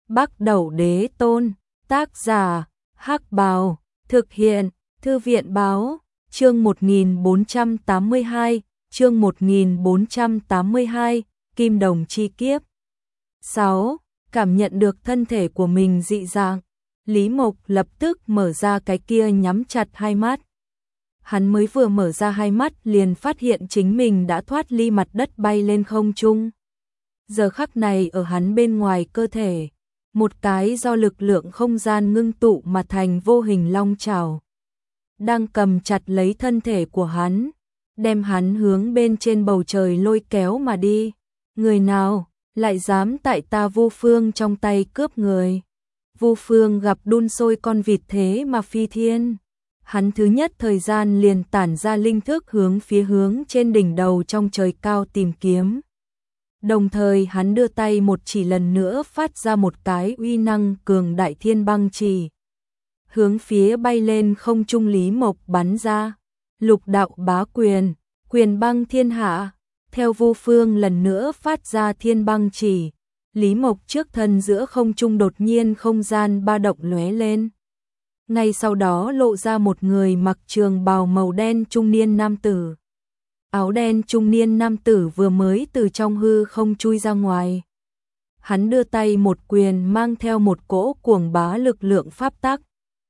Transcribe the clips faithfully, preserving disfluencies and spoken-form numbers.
Bắc Đẩu Đế Tôn, tác giả, Hắc Bào, thực hiện, Thư viện báo, chương một nghìn bốn trăm tám mươi hai, chương một nghìn bốn trăm tám mươi hai, Kim Đồng Chi Kiếp. sáu. Cảm nhận được thân thể của mình dị dạng, Lý Mộc lập tức mở ra cái kia nhắm chặt hai mắt. Hắn mới vừa mở ra hai mắt liền phát hiện chính mình đã thoát ly mặt đất bay lên không trung. Giờ khắc này ở hắn bên ngoài cơ thể, một cái do lực lượng không gian ngưng tụ mà thành vô hình long chảo đang cầm chặt lấy thân thể của hắn, đem hắn hướng bên trên bầu trời lôi kéo mà đi. Người nào lại dám tại ta Vu Phương trong tay cướp người? Vu Phương gặp đun sôi con vịt thế mà phi thiên. Hắn thứ nhất thời gian liền tản ra linh thức hướng phía hướng trên đỉnh đầu trong trời cao tìm kiếm. Đồng thời hắn đưa tay một chỉ lần nữa phát ra một cái uy năng cường đại thiên băng chỉ. Hướng phía bay lên không trung Lý Mộc bắn ra. Lục đạo bá quyền, quyền băng thiên hạ. Theo Vu Phương lần nữa phát ra thiên băng chỉ, Lý Mộc trước thân giữa không trung đột nhiên không gian ba động lóe lên. Ngay sau đó lộ ra một người mặc trường bào màu đen trung niên nam tử. Áo đen trung niên nam tử vừa mới từ trong hư không chui ra ngoài. Hắn đưa tay một quyền mang theo một cỗ cuồng bá lực lượng pháp tắc,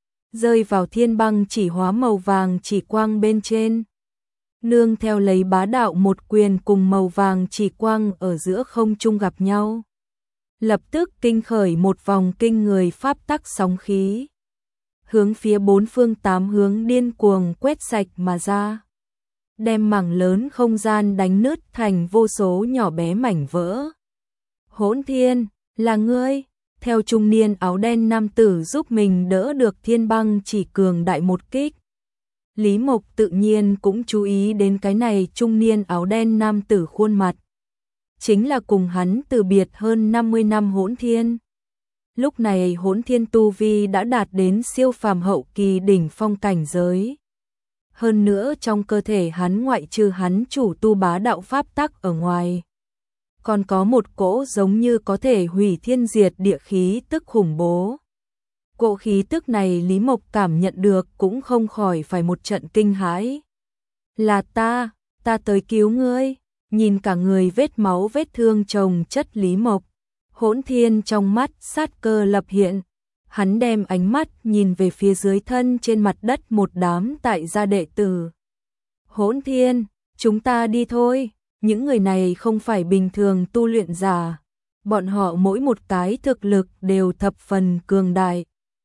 rơi vào thiên băng chỉ hóa màu vàng chỉ quang bên trên. Nương theo lấy bá đạo một quyền cùng màu vàng chỉ quang ở giữa không trung gặp nhau. Lập tức kinh khởi một vòng kinh người pháp tắc sóng khí. Hướng phía bốn phương tám hướng điên cuồng quét sạch mà ra. Đem mảng lớn không gian đánh nứt thành vô số nhỏ bé mảnh vỡ. Hỗn Thiên, là ngươi? Theo trung niên áo đen nam tử giúp mình đỡ được thiên băng chỉ cường đại một kích. Lý Mộc tự nhiên cũng chú ý đến cái này trung niên áo đen nam tử khuôn mặt. Chính là cùng hắn từ biệt hơn năm mươi năm Hỗn Thiên. Lúc này Hỗn Thiên tu vi đã đạt đến siêu phàm hậu kỳ đỉnh phong cảnh giới. Hơn nữa trong cơ thể hắn ngoại trừ hắn chủ tu bá đạo pháp tắc ở ngoài, còn có một cỗ giống như có thể hủy thiên diệt địa khí tức khủng bố. Cỗ khí tức này Lý Mộc cảm nhận được cũng không khỏi phải một trận kinh hãi. Là ta, ta tới cứu ngươi. Nhìn cả người vết máu vết thương chồng chất Lý Mộc, Hỗn Thiên trong mắt sát cơ lập hiện. Hắn đem ánh mắt nhìn về phía dưới thân trên mặt đất một đám tại gia đệ tử. Hỗn Thiên, chúng ta đi thôi. Những người này không phải bình thường tu luyện giả. Bọn họ mỗi một cái thực lực đều thập phần cường đại.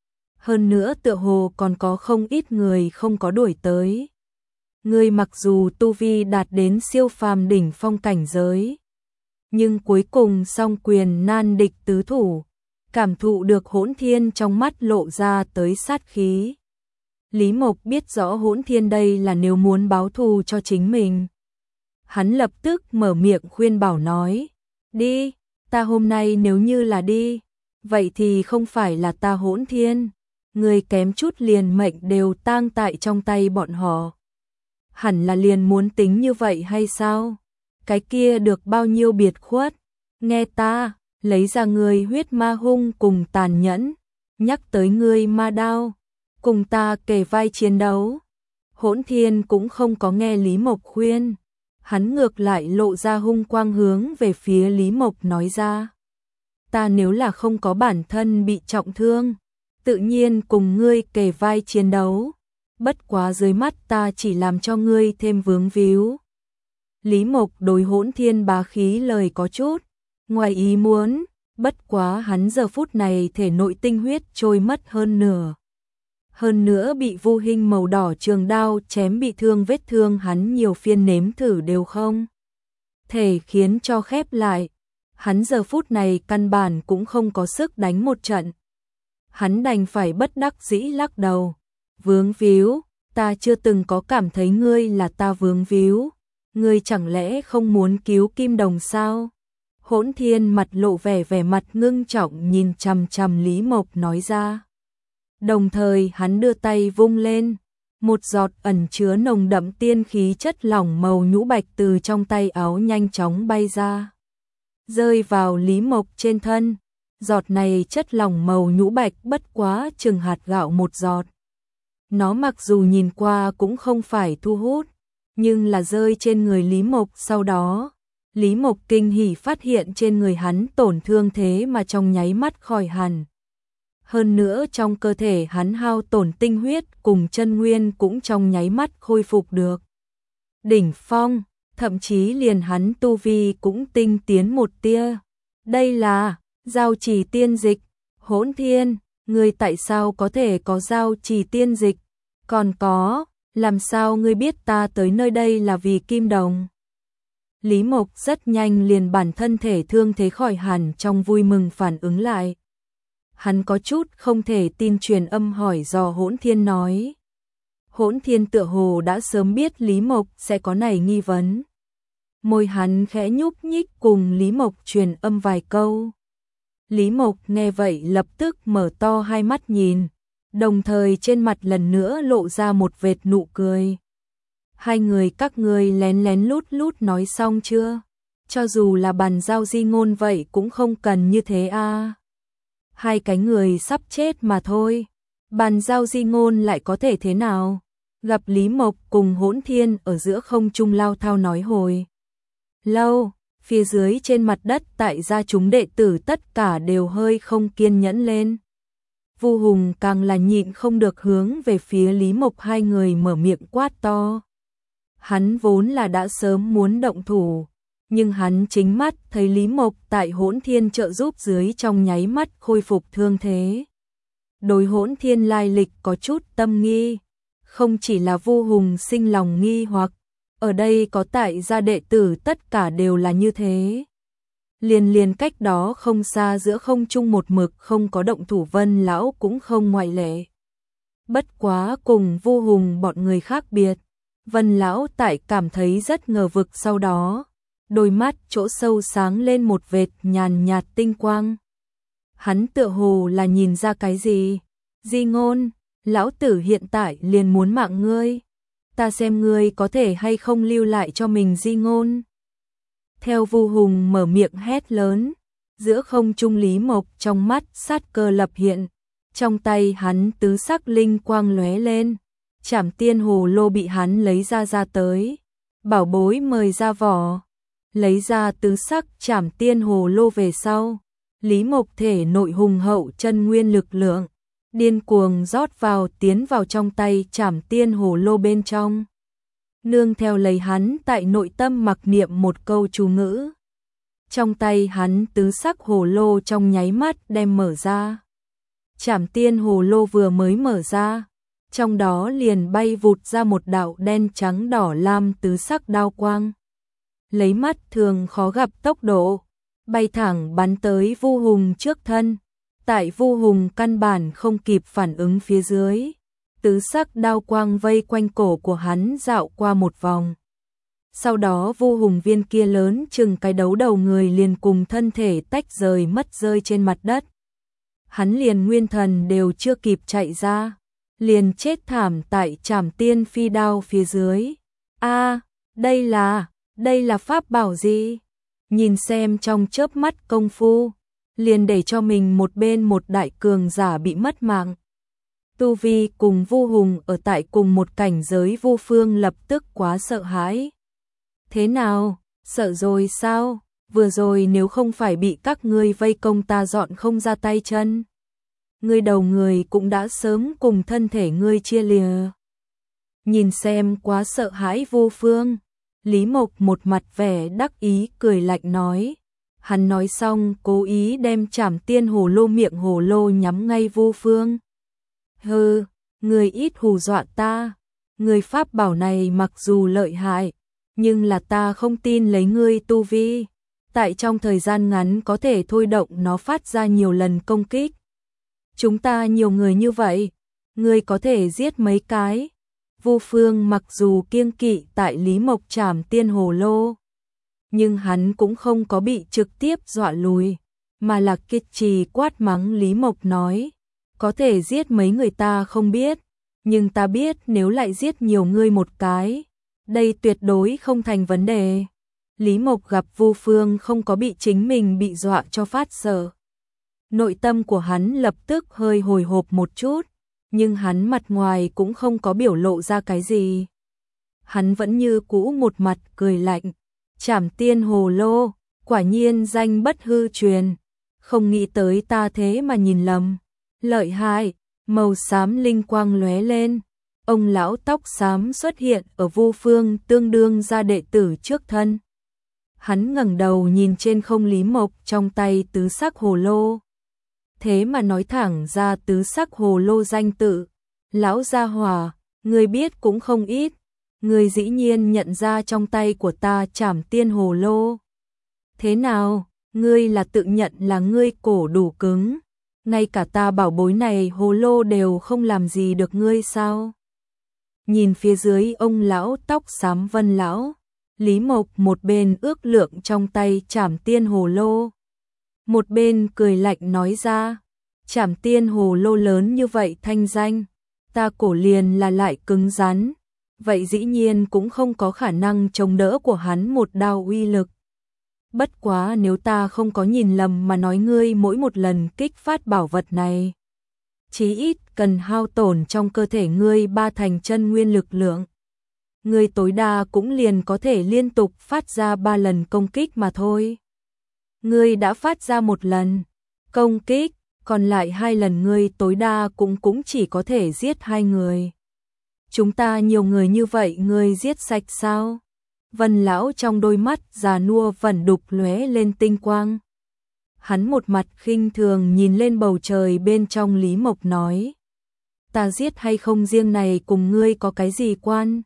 Hơn nữa tựa hồ còn có không ít người không có đuổi tới. Người mặc dù tu vi đạt đến siêu phàm đỉnh phong cảnh giới, nhưng cuối cùng song quyền nan địch tứ thủ, cảm thụ được Hỗn Thiên trong mắt lộ ra tới sát khí. Lý Mộc biết rõ Hỗn Thiên đây là nếu muốn báo thù cho chính mình. Hắn lập tức mở miệng khuyên bảo nói, đi, ta hôm nay nếu như là đi, vậy thì không phải là ta Hỗn Thiên. Người kém chút liền mệnh đều tang tại trong tay bọn họ. Hẳn là liền muốn tính như vậy hay sao? Cái kia được bao nhiêu biệt khuất? Nghe ta, lấy ra người huyết ma hung cùng tàn nhẫn, nhắc tới người ma đao, cùng ta kề vai chiến đấu. Hỗn Thiên cũng không có nghe Lý Mộc khuyên, hắn ngược lại lộ ra hung quang hướng về phía Lý Mộc nói ra. Ta nếu là không có bản thân bị trọng thương, tự nhiên cùng ngươi kề vai chiến đấu. Bất quá dưới mắt ta chỉ làm cho ngươi thêm vướng víu. Lý Mộc đối Hỗn Thiên bá khí lời có chút ngoài ý muốn, bất quá hắn giờ phút này thể nội tinh huyết trôi mất hơn nửa. Hơn nữa bị vô hình màu đỏ trường đao chém bị thương, vết thương hắn nhiều phiên nếm thử đều không thể khiến cho khép lại. Hắn giờ phút này căn bản cũng không có sức đánh một trận. Hắn đành phải bất đắc dĩ lắc đầu. Vướng víu, ta chưa từng có cảm thấy ngươi là ta vướng víu. Ngươi chẳng lẽ không muốn cứu Kim Đồng sao? Hỗn Thiên mặt lộ vẻ vẻ mặt ngưng trọng nhìn chằm chằm Lý Mộc nói ra. Đồng thời hắn đưa tay vung lên, một giọt ẩn chứa nồng đậm tiên khí chất lỏng màu nhũ bạch từ trong tay áo nhanh chóng bay ra, rơi vào Lý Mộc trên thân. Giọt này chất lỏng màu nhũ bạch bất quá chừng hạt gạo một giọt. Nó mặc dù nhìn qua cũng không phải thu hút, nhưng là rơi trên người Lý Mộc sau đó. Lý Mộc kinh hỉ phát hiện trên người hắn tổn thương thế mà trong nháy mắt khỏi hẳn. Hơn nữa trong cơ thể hắn hao tổn tinh huyết cùng chân nguyên cũng trong nháy mắt khôi phục được. Đỉnh phong, thậm chí liền hắn tu vi cũng tinh tiến một tia. Đây là giao trì tiên dịch. Hỗn Thiên, ngươi tại sao có thể có giao trì tiên dịch? Còn có, làm sao ngươi biết ta tới nơi đây là vì Kim Đồng? Lý Mộc rất nhanh liền bản thân thể thương thế khỏi hẳn trong vui mừng phản ứng lại. Hắn có chút không thể tin truyền âm hỏi dò Hỗn Thiên nói. Hỗn Thiên tựa hồ đã sớm biết Lý Mộc sẽ có này nghi vấn. Môi hắn khẽ nhúc nhích cùng Lý Mộc truyền âm vài câu. Lý Mộc nghe vậy lập tức mở to hai mắt nhìn, đồng thời trên mặt lần nữa lộ ra một vệt nụ cười. Hai người các ngươi lén lén lút lút nói xong chưa? Cho dù là bàn giao di ngôn vậy cũng không cần như thế à. Hai cái người sắp chết mà thôi. Bàn giao di ngôn lại có thể thế nào? Gặp Lý Mộc cùng Hỗn Thiên ở giữa không trung lao thao nói hồi lâu, phía dưới trên mặt đất tại gia chúng đệ tử tất cả đều hơi không kiên nhẫn lên. Vu Hùng càng là nhịn không được hướng về phía Lý Mộc hai người mở miệng quát to. Hắn vốn là đã sớm muốn động thủ, nhưng hắn chính mắt thấy Lý Mộc tại Hỗn Thiên trợ giúp dưới trong nháy mắt khôi phục thương thế. Đối Hỗn Thiên lai lịch có chút tâm nghi, không chỉ là Vu Hùng sinh lòng nghi hoặc, ở đây có tại gia đệ tử tất cả đều là như thế. Liền liền cách đó không xa giữa không trung một mực không có động thủ Vân lão cũng không ngoại lệ. Bất quá cùng Vu Hùng bọn người khác biệt, Vân lão tại cảm thấy rất ngờ vực sau đó, đôi mắt chỗ sâu sáng lên một vệt nhàn nhạt tinh quang. Hắn tựa hồ là nhìn ra cái gì? Di ngôn, lão tử hiện tại liền muốn mạng ngươi, ta xem ngươi có thể hay không lưu lại cho mình di ngôn. Theo Vu Hùng mở miệng hét lớn, giữa không trung Lý Mộc trong mắt sát cơ lập hiện, trong tay hắn tứ sắc linh quang lóe lên, Trảm Tiên Hồ Lô bị hắn lấy ra ra tới, bảo bối mời ra vỏ, lấy ra tứ sắc Trảm Tiên Hồ Lô về sau, Lý Mộc thể nội hùng hậu chân nguyên lực lượng, điên cuồng rót vào tiến vào trong tay Trảm Tiên Hồ Lô bên trong. Nương theo lấy hắn tại nội tâm mặc niệm một câu chú ngữ. Trong tay hắn tứ sắc hồ lô trong nháy mắt đem mở ra. Trảm Tiên Hồ Lô vừa mới mở ra, trong đó liền bay vụt ra một đạo đen trắng đỏ lam tứ sắc đao quang. Lấy mắt thường khó gặp tốc độ, bay thẳng bắn tới Vu Hùng trước thân. Tại Vu Hùng căn bản không kịp phản ứng phía dưới, tứ sắc đao quang vây quanh cổ của hắn dạo qua một vòng. Sau đó Vu Hùng viên kia lớn chừng cái đấu đầu người liền cùng thân thể tách rời mất rơi trên mặt đất. Hắn liền nguyên thần đều chưa kịp chạy ra, liền chết thảm tại Trảm Tiên phi đao phía dưới. A, đây là, đây là pháp bảo gì? Nhìn xem trong chớp mắt công phu, liền để cho mình một bên một đại cường giả bị mất mạng. Tu vi cùng Vu Hùng ở tại cùng một cảnh giới, Vu Phương lập tức quá sợ hãi. Thế nào, sợ rồi sao? Vừa rồi nếu không phải bị các ngươi vây công ta dọn không ra tay chân. Ngươi đầu người cũng đã sớm cùng thân thể ngươi chia lìa. Nhìn xem quá sợ hãi Vu Phương, Lý Mộc một mặt vẻ đắc ý cười lạnh nói. Hắn nói xong cố ý đem Trảm Tiên Hồ Lô miệng hồ lô nhắm ngay Vu Phương. Hừ, người ít hù dọa ta, người pháp bảo này mặc dù lợi hại, nhưng là ta không tin lấy ngươi tu vi, tại trong thời gian ngắn có thể thôi động nó phát ra nhiều lần công kích. Chúng ta nhiều người như vậy, ngươi có thể giết mấy cái. Vu Phương mặc dù kiêng kỵ tại Lý Mộc Trảm Tiên Hồ Lô, nhưng hắn cũng không có bị trực tiếp dọa lùi, mà là kiệt trì quát mắng Lý Mộc nói. Có thể giết mấy người ta không biết, nhưng ta biết nếu lại giết nhiều ngươi một cái, đây tuyệt đối không thành vấn đề. Lý Mộc gặp Vu Phương không có bị chính mình bị dọa cho phát sợ, Nội tâm của hắn lập tức hơi hồi hộp một chút, nhưng hắn mặt ngoài cũng không có biểu lộ ra cái gì. Hắn vẫn như cũ một mặt cười lạnh, Trảm Tiên Hồ Lô, quả nhiên danh bất hư truyền, không nghĩ tới ta thế mà nhìn lầm. Lợi hại, màu xám linh quang lóe lên, ông lão tóc xám xuất hiện ở vô phương tương đương ra đệ tử trước thân. Hắn ngẩng đầu nhìn trên không Lý Mộc trong tay tứ sắc hồ lô. Thế mà nói thẳng ra tứ sắc hồ lô danh tự. Lão gia hỏa, ngươi biết cũng không ít, ngươi dĩ nhiên nhận ra trong tay của ta Trảm Tiên Hồ Lô. Thế nào, ngươi là tự nhận là ngươi cổ đủ cứng, ngay cả ta bảo bối này hồ lô đều không làm gì được ngươi sao? Nhìn phía dưới ông lão tóc xám Vân lão, Lý Mộc một bên ước lượng trong tay Trảm Tiên Hồ Lô, một bên cười lạnh nói ra, Trảm Tiên Hồ Lô lớn như vậy thanh danh, ta cổ liền là lại cứng rắn, vậy dĩ nhiên cũng không có khả năng chống đỡ của hắn một đao uy lực. Bất quá nếu ta không có nhìn lầm mà nói ngươi mỗi một lần kích phát bảo vật này, chí ít cần hao tổn trong cơ thể ngươi ba thành chân nguyên lực lượng. Ngươi tối đa cũng liền có thể liên tục phát ra ba lần công kích mà thôi. Ngươi đã phát ra một lần công kích, còn lại hai lần ngươi tối đa cũng cũng chỉ có thể giết hai người. Chúng ta nhiều người như vậy ngươi giết sạch sao? Vân lão trong đôi mắt già nua vẩn đục lóe lên tinh quang. Hắn một mặt khinh thường nhìn lên bầu trời bên trong Lý Mộc nói. Ta giết hay không riêng này cùng ngươi có cái gì quan?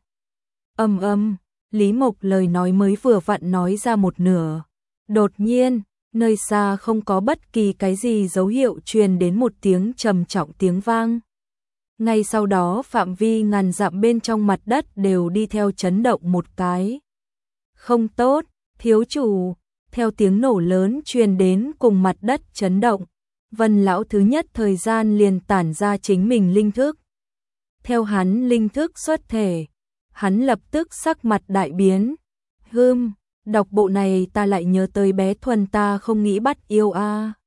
Âm âm, Lý Mộc lời nói mới vừa vặn nói ra một nửa. Đột nhiên, nơi xa không có bất kỳ cái gì dấu hiệu truyền đến một tiếng trầm trọng tiếng vang. Ngay sau đó phạm vi ngàn dặm bên trong mặt đất đều đi theo chấn động một cái. Không tốt, thiếu chủ, theo tiếng nổ lớn truyền đến cùng mặt đất chấn động, Vân lão thứ nhất thời gian liền tản ra chính mình linh thức. Theo hắn linh thức xuất thể, hắn lập tức sắc mặt đại biến. Hừm, đọc bộ này ta lại nhớ tới bé Thuần ta không nghĩ bắt yêu a. À.